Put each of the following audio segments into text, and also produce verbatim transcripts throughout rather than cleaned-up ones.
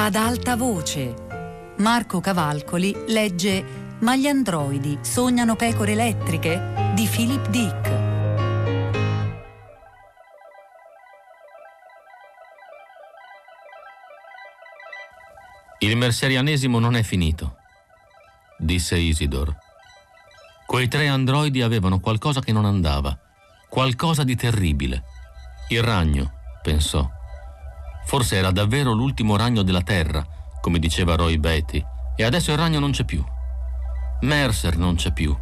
Ad alta voce. Marco Cavalcoli legge Ma gli androidi sognano pecore elettriche di Philip Dick. Il merserianesimo non è finito, disse Isidore. Quei tre androidi avevano qualcosa che non andava, qualcosa di terribile. Il ragno, pensò. Forse era davvero l'ultimo ragno della Terra, come diceva Roy Batty, e adesso il ragno non c'è più. Mercer non c'è più.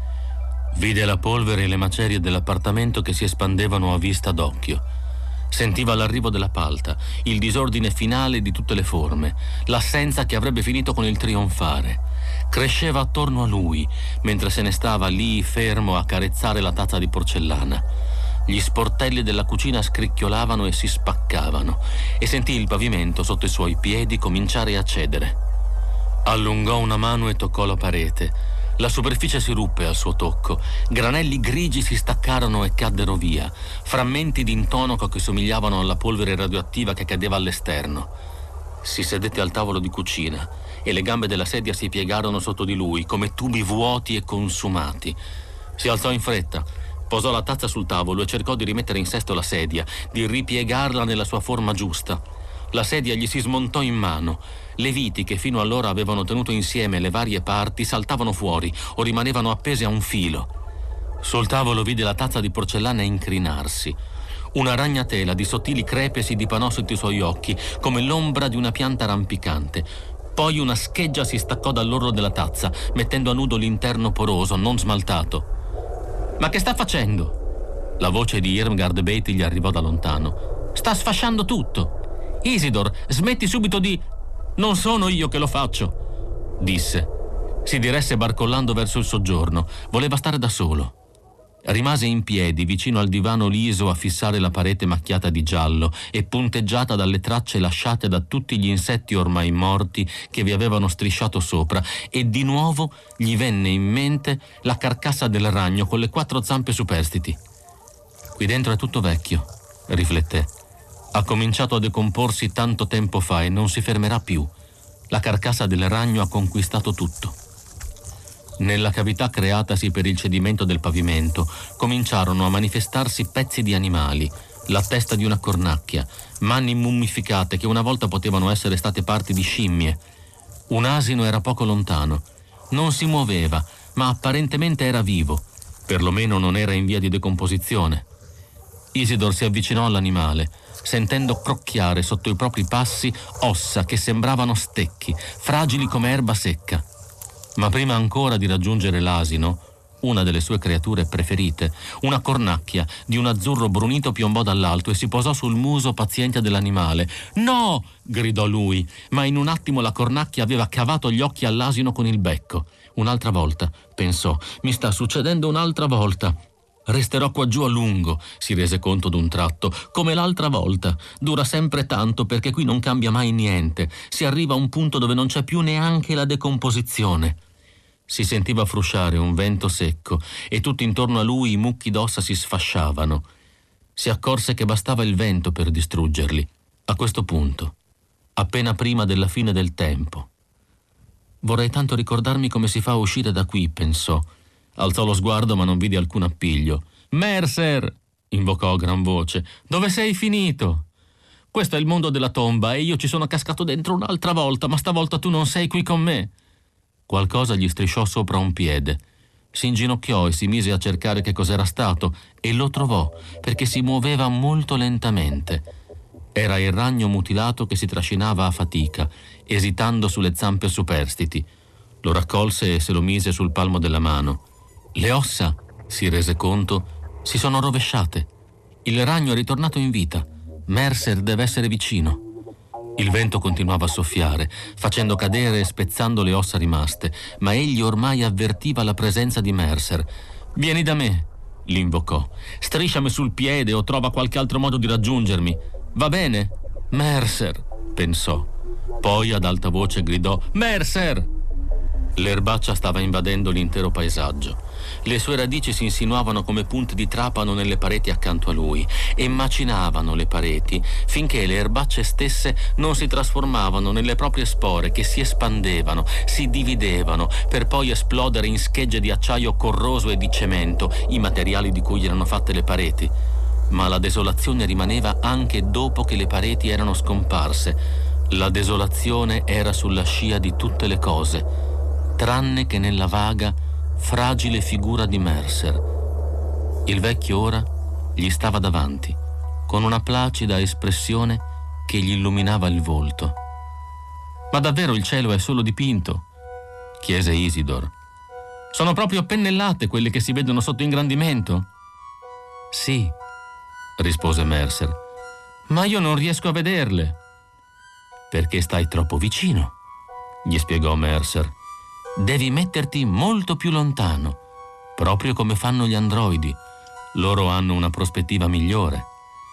Vide la polvere e le macerie dell'appartamento che si espandevano a vista d'occhio. Sentiva l'arrivo della palta, il disordine finale di tutte le forme, l'assenza che avrebbe finito con il trionfare. Cresceva attorno a lui, mentre se ne stava lì fermo a carezzare la tazza di porcellana. Gli sportelli della cucina scricchiolavano e si spaccavano, e sentì il pavimento sotto i suoi piedi cominciare a cedere. Allungò una mano e toccò la parete. La superficie si ruppe al suo tocco, granelli grigi si staccarono e caddero via, frammenti di intonaco che somigliavano alla polvere radioattiva che cadeva all'esterno. Si sedette al tavolo di cucina e le gambe della sedia si piegarono sotto di lui come tubi vuoti e consumati. Si alzò in fretta, posò la tazza sul tavolo e cercò di rimettere in sesto la sedia, di ripiegarla nella sua forma giusta. La sedia gli si smontò in mano. Le viti che fino allora avevano tenuto insieme le varie parti saltavano fuori o rimanevano appese a un filo. Sul tavolo vide la tazza di porcellana incrinarsi. Una ragnatela di sottili crepe si dipanò sotto i suoi occhi come l'ombra di una pianta rampicante. Poi una scheggia si staccò dall'orlo della tazza, mettendo a nudo l'interno poroso, non smaltato. «Ma che sta facendo?» La voce di Irmgard Batty gli arrivò da lontano. «Sta sfasciando tutto! Isidore, smetti subito di...» «Non sono io che lo faccio», disse. Si diresse barcollando verso il soggiorno. Voleva stare da solo. Rimase in piedi vicino al divano liso a fissare la parete macchiata di giallo e punteggiata dalle tracce lasciate da tutti gli insetti ormai morti che vi avevano strisciato sopra, e di nuovo gli venne in mente la carcassa del ragno con le quattro zampe superstiti. «Qui dentro è tutto vecchio», rifletté. «Ha cominciato a decomporsi tanto tempo fa e non si fermerà più. La carcassa del ragno ha conquistato tutto». Nella cavità creatasi per il cedimento del pavimento cominciarono a manifestarsi pezzi di animali, la testa di una cornacchia, mani mummificate che una volta potevano essere state parti di scimmie. Un asino era poco lontano. Non si muoveva, ma apparentemente era vivo. Perlomeno non era in via di decomposizione. Isidore si avvicinò all'animale, sentendo crocchiare sotto i propri passi ossa che sembravano stecchi, fragili come erba secca. Ma prima ancora di raggiungere l'asino, una delle sue creature preferite, una cornacchia di un azzurro brunito, piombò dall'alto e si posò sul muso paziente dell'animale. «No!» gridò lui, ma in un attimo la cornacchia aveva cavato gli occhi all'asino con il becco. «Un'altra volta», pensò, «mi sta succedendo un'altra volta. Resterò qua giù a lungo», si rese conto d'un tratto, «come l'altra volta. Dura sempre tanto perché qui non cambia mai niente. Si arriva a un punto dove non c'è più neanche la decomposizione». Si sentiva frusciare un vento secco e tutto intorno a lui i mucchi d'ossa si sfasciavano. Si accorse che bastava il vento per distruggerli. A questo punto, appena prima della fine del tempo. «Vorrei tanto ricordarmi come si fa a uscire da qui», pensò. Alzò lo sguardo ma non vide alcun appiglio. «Mercer!» invocò a gran voce. «Dove sei finito? Questo è il mondo della tomba e io ci sono cascato dentro un'altra volta, ma stavolta tu non sei qui con me». Qualcosa gli strisciò sopra un piede. Si inginocchiò e si mise a cercare che cos'era stato e lo trovò perché si muoveva molto lentamente. Era il ragno mutilato che si trascinava a fatica, esitando sulle zampe superstiti. Lo raccolse e se lo mise sul palmo della mano. Le ossa, si rese conto, si sono rovesciate. Il ragno è ritornato in vita. Mercer deve essere vicino. Il vento continuava a soffiare, facendo cadere e spezzando le ossa rimaste, ma egli ormai avvertiva la presenza di Mercer. «Vieni da me», l'invocò. «Strisciami sul piede o trova qualche altro modo di raggiungermi. Va bene?» «Mercer», pensò. Poi ad alta voce gridò: «Mercer!» L'erbaccia stava invadendo l'intero paesaggio. Le sue radici si insinuavano come punte di trapano nelle pareti accanto a lui e macinavano le pareti finché le erbacce stesse non si trasformavano nelle proprie spore che si espandevano, si dividevano per poi esplodere in schegge di acciaio corroso e di cemento, i materiali di cui erano fatte le pareti. Ma la desolazione rimaneva anche dopo che le pareti erano scomparse. La desolazione era sulla scia di tutte le cose, tranne che nella vaga, fragile figura di Mercer. Il vecchio ora gli stava davanti, con una placida espressione che gli illuminava il volto. «Ma davvero il cielo è solo dipinto?» chiese Isidor. «Sono proprio pennellate quelle che si vedono sotto ingrandimento?» «Sì», rispose Mercer, «ma io non riesco a vederle». «Perché stai troppo vicino», gli spiegò Mercer. «Devi metterti molto più lontano, proprio come fanno gli androidi. Loro hanno una prospettiva migliore.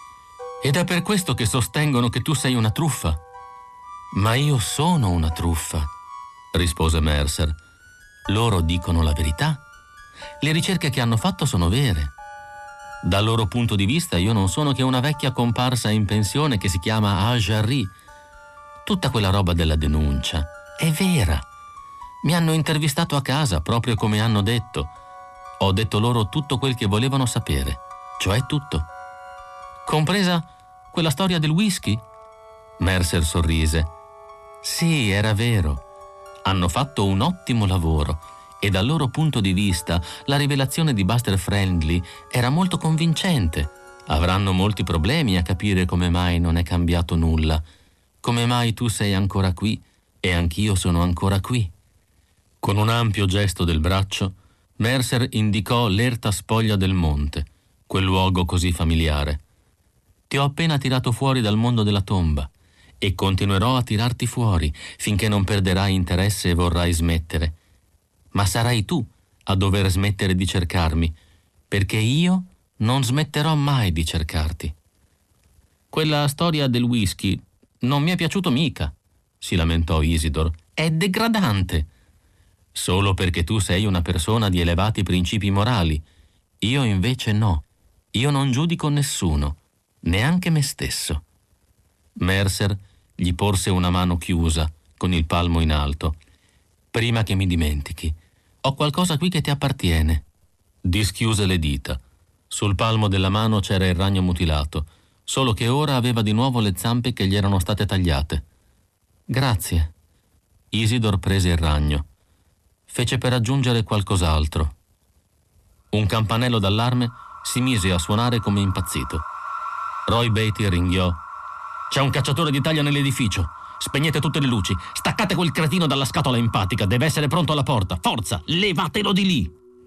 Ed è per questo che sostengono che tu sei una truffa». «Ma io sono una truffa», rispose Mercer. «Loro dicono la verità. Le ricerche che hanno fatto sono vere. Dal loro punto di vista io non sono che una vecchia comparsa in pensione che si chiama Al-Jarri. Tutta quella roba della denuncia è vera. Mi hanno intervistato a casa proprio come hanno detto. Ho detto loro tutto quel che volevano sapere, cioè tutto. Compresa quella storia del whisky?» Mercer sorrise. «Sì, era vero. Hanno fatto un ottimo lavoro e dal loro punto di vista la rivelazione di Buster Friendly era molto convincente. Avranno molti problemi a capire come mai non è cambiato nulla. Come mai tu sei ancora qui e anch'io sono ancora qui?» Con un ampio gesto del braccio, Mercer indicò l'erta spoglia del monte, quel luogo così familiare. «Ti ho appena tirato fuori dal mondo della tomba e continuerò a tirarti fuori finché non perderai interesse e vorrai smettere. Ma sarai tu a dover smettere di cercarmi, perché io non smetterò mai di cercarti». «Quella storia del whisky non mi è piaciuto mica», si lamentò Isidor. «È degradante». «Solo perché tu sei una persona di elevati principi morali. Io invece no. Io non giudico nessuno, neanche me stesso». Mercer gli porse una mano chiusa, con il palmo in alto. «Prima che mi dimentichi, ho qualcosa qui che ti appartiene». Dischiuse le dita. Sul palmo della mano c'era il ragno mutilato, solo che ora aveva di nuovo le zampe che gli erano state tagliate. «Grazie». Isidor prese il ragno. Fece per aggiungere qualcos'altro. Un campanello d'allarme si mise a suonare come impazzito. Roy Beatty ringhiò: «C'è un cacciatore di taglia nell'edificio. Spegnete tutte le luci. Staccate quel cretino dalla scatola empatica. Deve essere pronto alla porta. Forza, levatelo di lì!»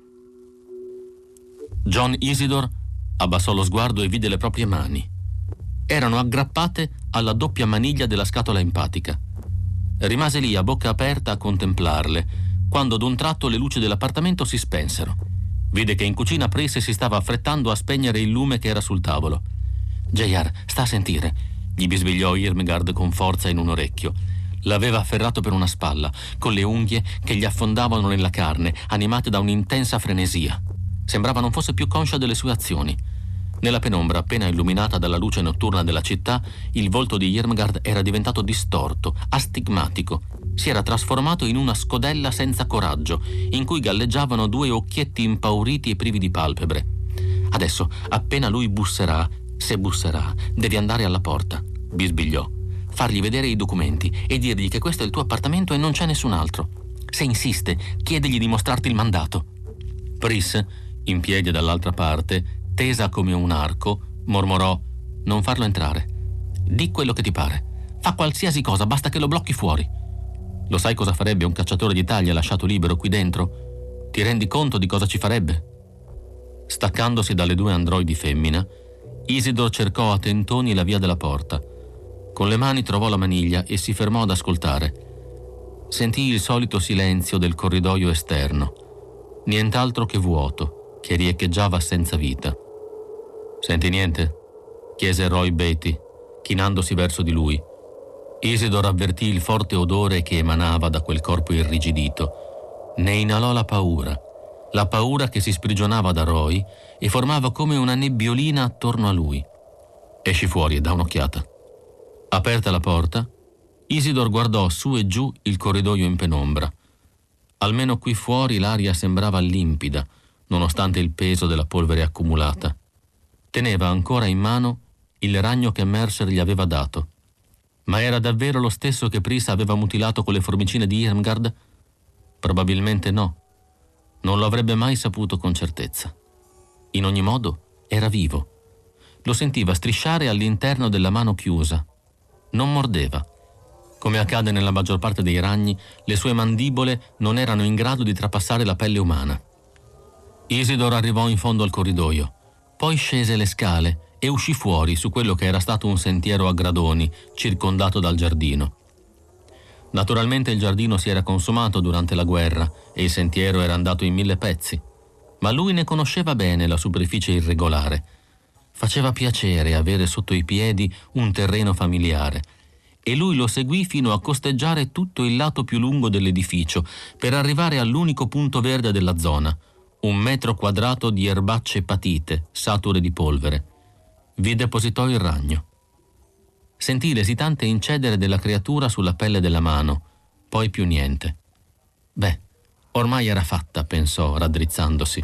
John Isidor abbassò lo sguardo e vide le proprie mani. Erano aggrappate alla doppia maniglia della scatola empatica. Rimase lì a bocca aperta a contemplarle, quando d'un tratto le luci dell'appartamento si spensero. Vide che in cucina Pris si stava affrettando a spegnere il lume che era sul tavolo. «J R, sta a sentire», gli bisbigliò Irmgard con forza in un orecchio. L'aveva afferrato per una spalla, con le unghie che gli affondavano nella carne, animate da un'intensa frenesia. Sembrava non fosse più conscia delle sue azioni. Nella penombra appena illuminata dalla luce notturna della città, il volto di Irmgard era diventato distorto, astigmatico. Si era trasformato in una scodella senza coraggio, in cui galleggiavano due occhietti impauriti e privi di palpebre. «Adesso, appena lui busserà, se busserà, devi andare alla porta», bisbigliò. «Fargli vedere i documenti e dirgli che questo è il tuo appartamento e non c'è nessun altro. Se insiste, chiedegli di mostrarti il mandato». Pris, in piedi dall'altra parte, tesa come un arco, mormorò: «Non farlo entrare. Di quello che ti pare. Fa qualsiasi cosa, basta che lo blocchi fuori. Lo sai cosa farebbe un cacciatore di taglia lasciato libero qui dentro? Ti rendi conto di cosa ci farebbe?» Staccandosi dalle due androidi femmina, Isidor cercò a tentoni la via della porta. Con le mani trovò la maniglia e si fermò ad ascoltare. Sentì il solito silenzio del corridoio esterno. Nient'altro che vuoto, che riecheggiava senza vita. «Senti niente?» chiese Roy Beatty, chinandosi verso di lui. Isidor avvertì il forte odore che emanava da quel corpo irrigidito. Ne inalò la paura. la paura che si sprigionava da Roy e formava come una nebbiolina attorno a lui. Esci fuori e dà un'occhiata. Aperta la porta, Isidor guardò su e giù il corridoio in penombra. Almeno qui fuori l'aria sembrava limpida, nonostante il peso della polvere accumulata. Teneva ancora in mano il ragno che Mercer gli aveva dato. Ma era davvero lo stesso che Pris aveva mutilato con le formicine di Irmgard? Probabilmente no. Non lo avrebbe mai saputo con certezza. In ogni modo, era vivo. Lo sentiva strisciare all'interno della mano chiusa. Non mordeva. Come accade nella maggior parte dei ragni, le sue mandibole non erano in grado di trapassare la pelle umana. Isidor arrivò in fondo al corridoio, poi scese le scale e uscì fuori su quello che era stato un sentiero a gradoni, circondato dal giardino. Naturalmente il giardino si era consumato durante la guerra e il sentiero era andato in mille pezzi, ma lui ne conosceva bene la superficie irregolare. Faceva piacere avere sotto i piedi un terreno familiare, e lui lo seguì fino a costeggiare tutto il lato più lungo dell'edificio per arrivare all'unico punto verde della zona, un metro quadrato di erbacce patite, sature di polvere. Vi depositò il ragno. Sentì l'esitante incedere della creatura sulla pelle della mano, poi più niente. Beh, ormai era fatta, pensò, raddrizzandosi.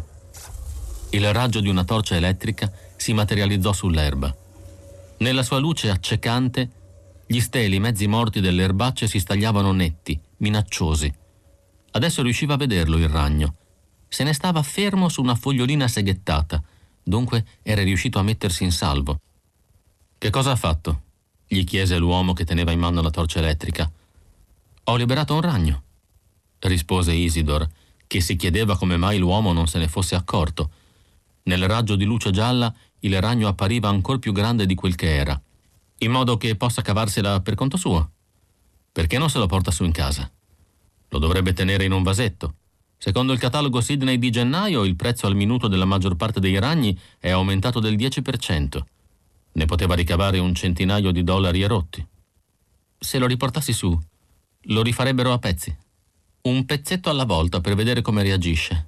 Il raggio di una torcia elettrica si materializzò sull'erba. Nella sua luce accecante, gli steli mezzi morti delle erbacce si stagliavano netti, minacciosi. Adesso riusciva a vederlo il ragno. Se ne stava fermo su una fogliolina seghettata, dunque era riuscito a mettersi in salvo. «Che cosa ha fatto?» gli chiese l'uomo che teneva in mano la torcia elettrica. «Ho liberato un ragno», rispose Isidor, che si chiedeva come mai l'uomo non se ne fosse accorto. Nel raggio di luce gialla il ragno appariva ancor più grande di quel che era, in modo che possa cavarsela per conto suo. Perché non se lo porta su in casa? Lo dovrebbe tenere in un vasetto. Secondo il catalogo Sydney di gennaio, il prezzo al minuto della maggior parte dei ragni è aumentato del dieci per cento. Ne poteva ricavare un centinaio di dollari e rotti. Se lo riportassi su, lo rifarebbero a pezzi. Un pezzetto alla volta per vedere come reagisce.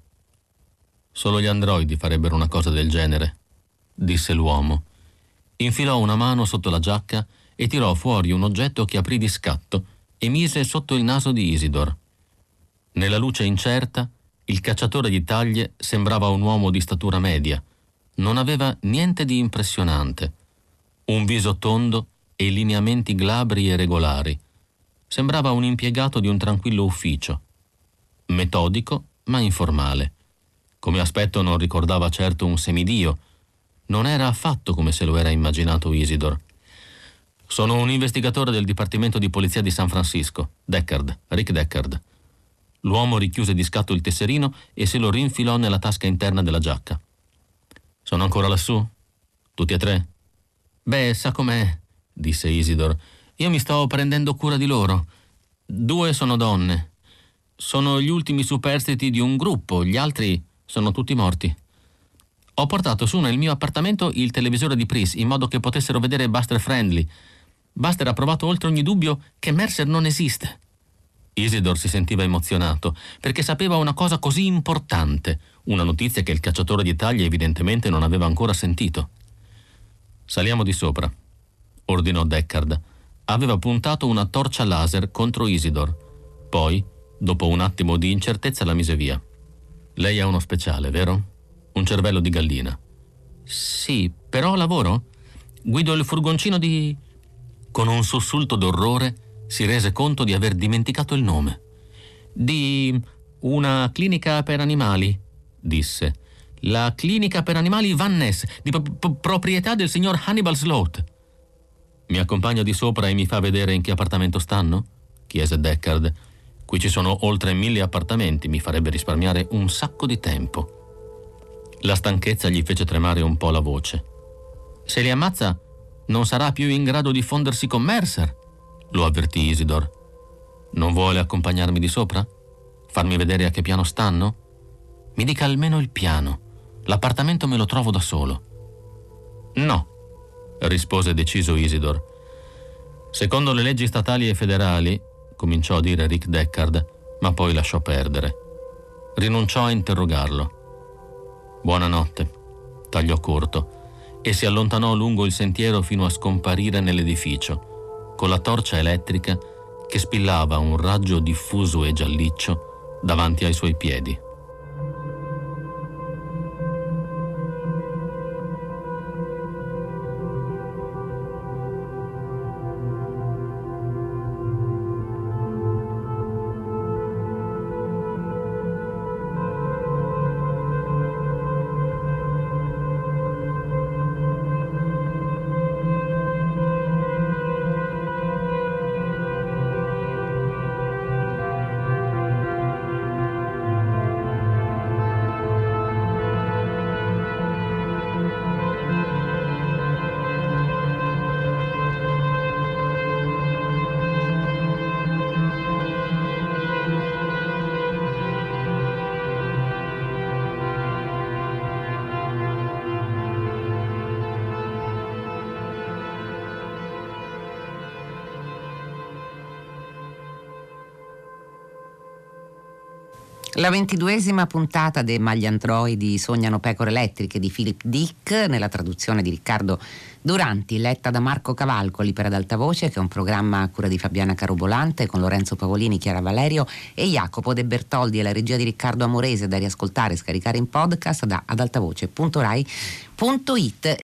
Solo gli androidi farebbero una cosa del genere, disse l'uomo. Infilò una mano sotto la giacca e tirò fuori un oggetto che aprì di scatto e mise sotto il naso di Isidor. Nella luce incerta, il cacciatore di taglie sembrava un uomo di statura media. Non aveva niente di impressionante. Un viso tondo e lineamenti glabri e regolari. Sembrava un impiegato di un tranquillo ufficio. Metodico, ma informale. Come aspetto non ricordava certo un semidio. Non era affatto come se lo era immaginato Isidor. «Sono un investigatore del Dipartimento di Polizia di San Francisco, Deckard, Rick Deckard». L'uomo richiuse di scatto il tesserino e se lo rinfilò nella tasca interna della giacca. «Sono ancora lassù? Tutti e tre?» «Beh, sa com'è», disse Isidor. «Io mi sto prendendo cura di loro. Due sono donne. Sono gli ultimi superstiti di un gruppo, gli altri sono tutti morti. Ho portato su nel mio appartamento il televisore di Pris in modo che potessero vedere Buster Friendly. Buster ha provato oltre ogni dubbio che Mercer non esiste». Isidor si sentiva emozionato perché sapeva una cosa così importante, una notizia che il cacciatore di taglie evidentemente non aveva ancora sentito. «Saliamo di sopra», ordinò Deckard. Aveva puntato una torcia laser contro Isidor. Poi, dopo un attimo di incertezza, la mise via. «Lei ha uno speciale, vero? Un cervello di gallina». «Sì, però lavoro. Guido il furgoncino di...» Con un sussulto d'orrore si rese conto di aver dimenticato il nome. «Di una clinica per animali», disse. «La clinica per animali Van Ness, di p- proprietà del signor Hannibal Sloat». «Mi accompagna di sopra e mi fa vedere in che appartamento stanno?» chiese Deckard. «Qui ci sono oltre mille appartamenti, mi farebbe risparmiare un sacco di tempo». La stanchezza gli fece tremare un po' la voce. «Se li ammazza, non sarà più in grado di fondersi con Mercer», lo avvertì Isidor. «Non vuole accompagnarmi di sopra? Farmi vedere a che piano stanno? Mi dica almeno il piano. L'appartamento me lo trovo da solo». «No», rispose deciso Isidor. «Secondo le leggi statali e federali», cominciò a dire Rick Deckard, ma poi lasciò perdere. rinunciò a interrogarlo. Buonanotte, tagliò corto e si allontanò lungo il sentiero fino a scomparire nell'edificio, con la torcia elettrica che spillava un raggio diffuso e gialliccio davanti ai suoi piedi. La ventiduesima puntata de Magli androidi sognano pecore elettriche di Philip Dick, nella traduzione di Riccardo Duranti, letta da Marco Cavalcoli per Ad Alta Voce, che è un programma a cura di Fabiana Carobolante con Lorenzo Pavolini, Chiara Valerio e Jacopo De Bertoldi, e la regia di Riccardo Amorese, da riascoltare e scaricare in podcast da adaltavoce punto rai punto it.